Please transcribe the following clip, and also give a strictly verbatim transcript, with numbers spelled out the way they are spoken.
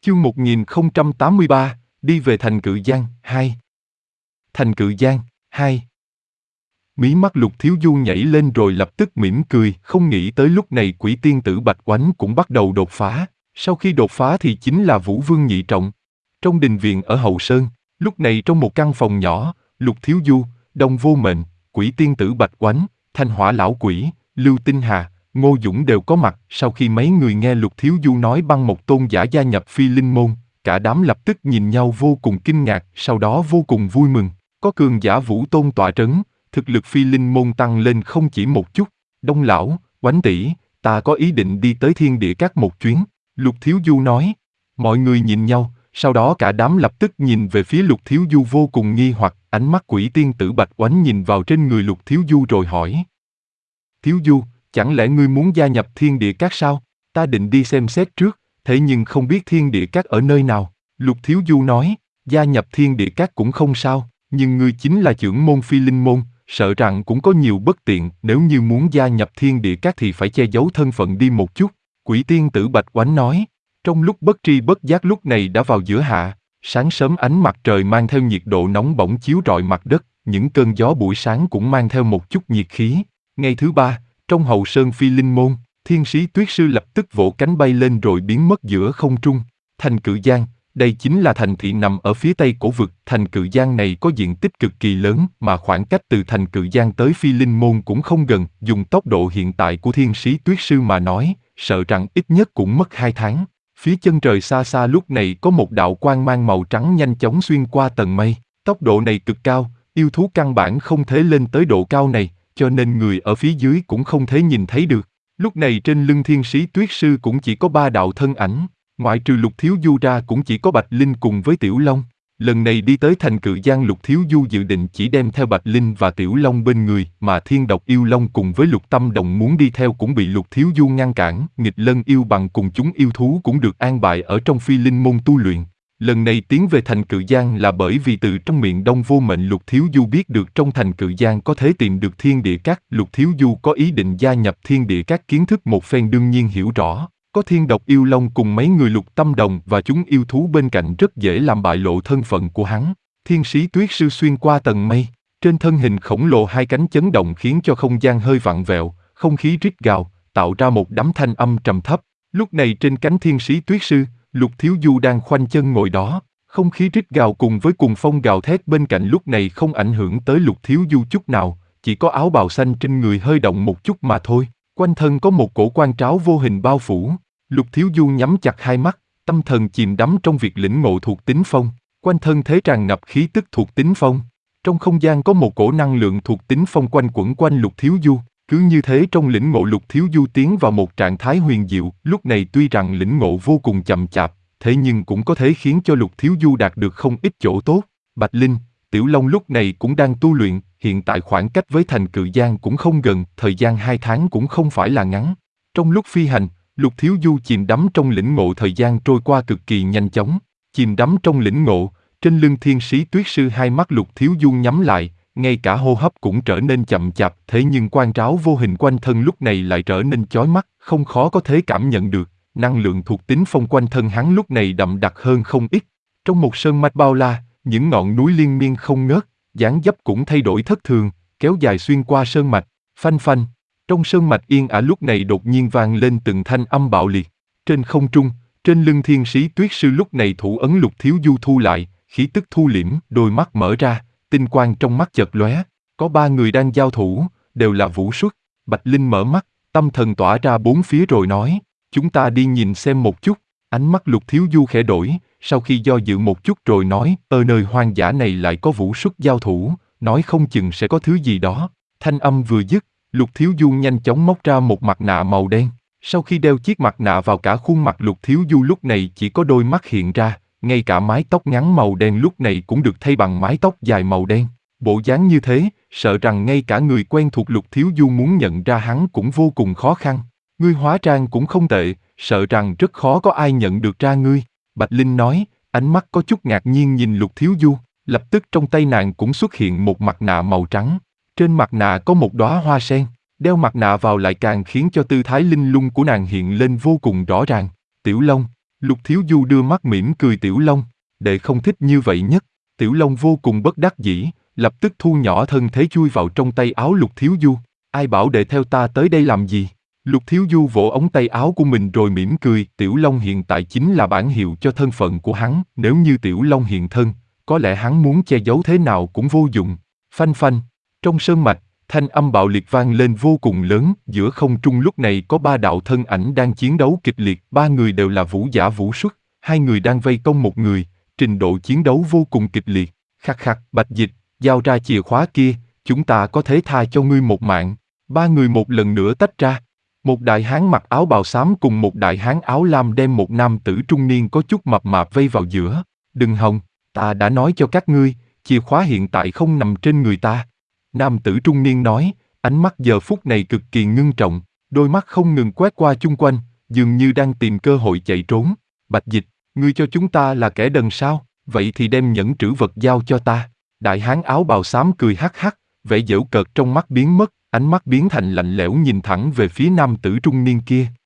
Chương một nghìn không trăm tám mươi ba, đi về thành Cự Giang, hai. Thành Cự Giang, hai. Mí mắt Lục Thiếu Du nhảy lên rồi lập tức mỉm cười, không nghĩ tới lúc này quỷ tiên tử Bạch Oánh cũng bắt đầu đột phá. Sau khi đột phá thì chính là Vũ Vương nhị trọng. Trong đình viện ở Hậu Sơn, lúc này trong một căn phòng nhỏ, Lục Thiếu Du, Đông Vô Mệnh, quỷ tiên tử Bạch Oánh, Thanh Hỏa lão quỷ, Lưu Tinh Hà, Ngô Dũng đều có mặt. Sau khi mấy người nghe Lục Thiếu Du nói Băng Mộc tôn giả gia nhập Phi Linh môn, cả đám lập tức nhìn nhau vô cùng kinh ngạc, sau đó vô cùng vui mừng. Có cường giả Vũ Tôn tọa trấn, thực lực Phi Linh môn tăng lên không chỉ một chút. Đông lão, Oánh tỷ, ta có ý định đi tới Thiên Địa Các một chuyến. Lục Thiếu Du nói. Mọi người nhìn nhau, sau đó cả đám lập tức nhìn về phía Lục Thiếu Du vô cùng nghi hoặc. Ánh mắt quỷ tiên tử Bạch Oánh nhìn vào trên người Lục Thiếu Du rồi hỏi. Thiếu Du, chẳng lẽ ngươi muốn gia nhập Thiên Địa Các sao? Ta định đi xem xét trước, thế nhưng không biết Thiên Địa Các ở nơi nào. Lục Thiếu Du nói, gia nhập Thiên Địa Các cũng không sao, nhưng ngươi chính là trưởng môn Phi Linh môn, sợ rằng cũng có nhiều bất tiện, nếu như muốn gia nhập Thiên Địa Các thì phải che giấu thân phận đi một chút. Quỷ tiên tử Bạch Oánh nói. Trong lúc bất tri bất giác lúc này đã vào giữa hạ, sáng sớm ánh mặt trời mang theo nhiệt độ nóng bỏng chiếu rọi mặt đất, những cơn gió buổi sáng cũng mang theo một chút nhiệt khí. Ngày thứ ba, trong Hậu Sơn Phi Linh môn, Thiên Sĩ Tuyết Sư lập tức vỗ cánh bay lên rồi biến mất giữa không trung. Thành Cự Giang, đây chính là thành thị nằm ở phía tây cổ vực. Thành Cự Giang này có diện tích cực kỳ lớn, mà khoảng cách từ Thành Cự Giang tới Phi Linh môn cũng không gần. Dùng tốc độ hiện tại của Thiên Sĩ Tuyết Sư mà nói, sợ rằng ít nhất cũng mất hai tháng. Phía chân trời xa xa lúc này có một đạo quang mang màu trắng nhanh chóng xuyên qua tầng mây. Tốc độ này cực cao, yêu thú căn bản không thể lên tới độ cao này, cho nên người ở phía dưới cũng không thể nhìn thấy được. Lúc này trên lưng Thiên Sĩ Tuyết Sư cũng chỉ có ba đạo thân ảnh, ngoại trừ Lục Thiếu Du ra cũng chỉ có Bạch Linh cùng với Tiểu Long. Lần này đi tới Thành Cự Giang, Lục Thiếu Du dự định chỉ đem theo Bạch Linh và Tiểu Long bên người, mà Thiên Độc Yêu Long cùng với Lục Tâm Đồng muốn đi theo cũng bị Lục Thiếu Du ngăn cản. Nghịch Lân Yêu Bằng cùng chúng yêu thú cũng được an bài ở trong Phi Linh môn tu luyện. Lần này tiến về Thành Cự Giang là bởi vì từ trong miệng Đông Vô Mệnh Lục Thiếu Du biết được trong Thành Cự Giang có thể tìm được Thiên Địa Các. Lục Thiếu Du có ý định gia nhập Thiên Địa Các, kiến thức một phen đương nhiên hiểu rõ. Có Thiên Độc Yêu Long cùng mấy người Lục Tâm Đồng và chúng yêu thú bên cạnh rất dễ làm bại lộ thân phận của hắn. Thiên Sĩ Tuyết Sư xuyên qua tầng mây, trên thân hình khổng lồ hai cánh chấn động khiến cho không gian hơi vặn vẹo, không khí rít gào, tạo ra một đám thanh âm trầm thấp. Lúc này trên cánh Thiên Sĩ Tuyết Sư, Lục Thiếu Du đang khoanh chân ngồi đó, không khí rít gào cùng với cuồng phong gào thét bên cạnh lúc này không ảnh hưởng tới Lục Thiếu Du chút nào, chỉ có áo bào xanh trên người hơi động một chút mà thôi. Quanh thân có một cổ quan tráo vô hình bao phủ. Lục Thiếu Du nhắm chặt hai mắt, tâm thần chìm đắm trong việc lĩnh ngộ thuộc tính phong. Quanh thân thế tràn ngập khí tức thuộc tính phong. Trong không gian có một cổ năng lượng thuộc tính phong quanh quẩn quanh Lục Thiếu Du. Cứ như thế trong lĩnh ngộ Lục Thiếu Du tiến vào một trạng thái huyền diệu. Lúc này tuy rằng lĩnh ngộ vô cùng chậm chạp, thế nhưng cũng có thể khiến cho Lục Thiếu Du đạt được không ít chỗ tốt. Bạch Linh, Tiểu Long lúc này cũng đang tu luyện. Hiện tại khoảng cách với Thành Cự Giang cũng không gần, thời gian hai tháng cũng không phải là ngắn. Trong lúc phi hành, Lục Thiếu Du chìm đắm trong lĩnh ngộ, thời gian trôi qua cực kỳ nhanh chóng. Chìm đắm trong lĩnh ngộ, trên lưng Thiên Sĩ Tuyết Sư hai mắt Lục Thiếu Du nhắm lại, ngay cả hô hấp cũng trở nên chậm chạp. Thế nhưng quan tráo vô hình quanh thân lúc này lại trở nên chói mắt, không khó có thể cảm nhận được. Năng lượng thuộc tính phong quanh thân hắn lúc này đậm đặc hơn không ít. Trong một sơn mạch bao la, những ngọn núi liên miên không ngớt, dáng dấp cũng thay đổi thất thường, kéo dài xuyên qua sơn mạch, phanh phanh. Trong sơn mạch yên ả lúc này đột nhiên vang lên từng thanh âm bạo liệt. Trên không trung, trên lưng Thiên Sĩ Tuyết Sư lúc này thủ ấn Lục Thiếu Du thu lại, khí tức thu liễm, đôi mắt mở ra, tinh quang trong mắt chợt lóe. Có ba người đang giao thủ, đều là vũ xuất. Bạch Linh mở mắt, tâm thần tỏa ra bốn phía rồi nói, chúng ta đi nhìn xem một chút. Ánh mắt Lục Thiếu Du khẽ đổi, sau khi do dự một chút rồi nói, ở nơi hoang dã này lại có vũ xuất giao thủ, nói không chừng sẽ có thứ gì đó. Thanh âm vừa dứt, Lục Thiếu Du nhanh chóng móc ra một mặt nạ màu đen. Sau khi đeo chiếc mặt nạ vào, cả khuôn mặt Lục Thiếu Du lúc này chỉ có đôi mắt hiện ra, ngay cả mái tóc ngắn màu đen lúc này cũng được thay bằng mái tóc dài màu đen. Bộ dáng như thế, sợ rằng ngay cả người quen thuộc Lục Thiếu Du muốn nhận ra hắn cũng vô cùng khó khăn. Ngươi hóa trang cũng không tệ, sợ rằng rất khó có ai nhận được ra ngươi. Bạch Linh nói, ánh mắt có chút ngạc nhiên nhìn Lục Thiếu Du, lập tức trong tay nàng cũng xuất hiện một mặt nạ màu trắng. Trên mặt nạ có một đóa hoa sen, đeo mặt nạ vào lại càng khiến cho tư thái linh lung của nàng hiện lên vô cùng rõ ràng. Tiểu Long, Lục Thiếu Du đưa mắt mỉm cười Tiểu Long, đệ không thích như vậy nhất. Tiểu Long vô cùng bất đắc dĩ, lập tức thu nhỏ thân thế chui vào trong tay áo Lục Thiếu Du. Ai bảo đệ theo ta tới đây làm gì? Lục Thiếu Du vỗ ống tay áo của mình rồi mỉm cười, Tiểu Long hiện tại chính là bản hiệu cho thân phận của hắn, nếu như Tiểu Long hiện thân, có lẽ hắn muốn che giấu thế nào cũng vô dụng. Phanh phanh, trong sơn mạch, thanh âm bạo liệt vang lên vô cùng lớn, giữa không trung lúc này có ba đạo thân ảnh đang chiến đấu kịch liệt, ba người đều là vũ giả vũ xuất, hai người đang vây công một người, trình độ chiến đấu vô cùng kịch liệt. Khắc khắc, Bạch Dịch, giao ra chìa khóa kia, chúng ta có thể tha cho ngươi một mạng. Ba người một lần nữa tách ra. Một đại hán mặc áo bào xám cùng một đại hán áo lam đem một nam tử trung niên có chút mập mạp vây vào giữa. Đừng hòng, ta đã nói cho các ngươi, chìa khóa hiện tại không nằm trên người ta. Nam tử trung niên nói, ánh mắt giờ phút này cực kỳ ngưng trọng, đôi mắt không ngừng quét qua chung quanh, dường như đang tìm cơ hội chạy trốn. Bạch Dịch, ngươi cho chúng ta là kẻ đần sao? Vậy thì đem nhẫn trữ vật giao cho ta. Đại hán áo bào xám cười hắc hắc, vẻ giễu cợt trong mắt biến mất, ánh mắt biến thành lạnh lẽo nhìn thẳng về phía nam tử trung niên kia.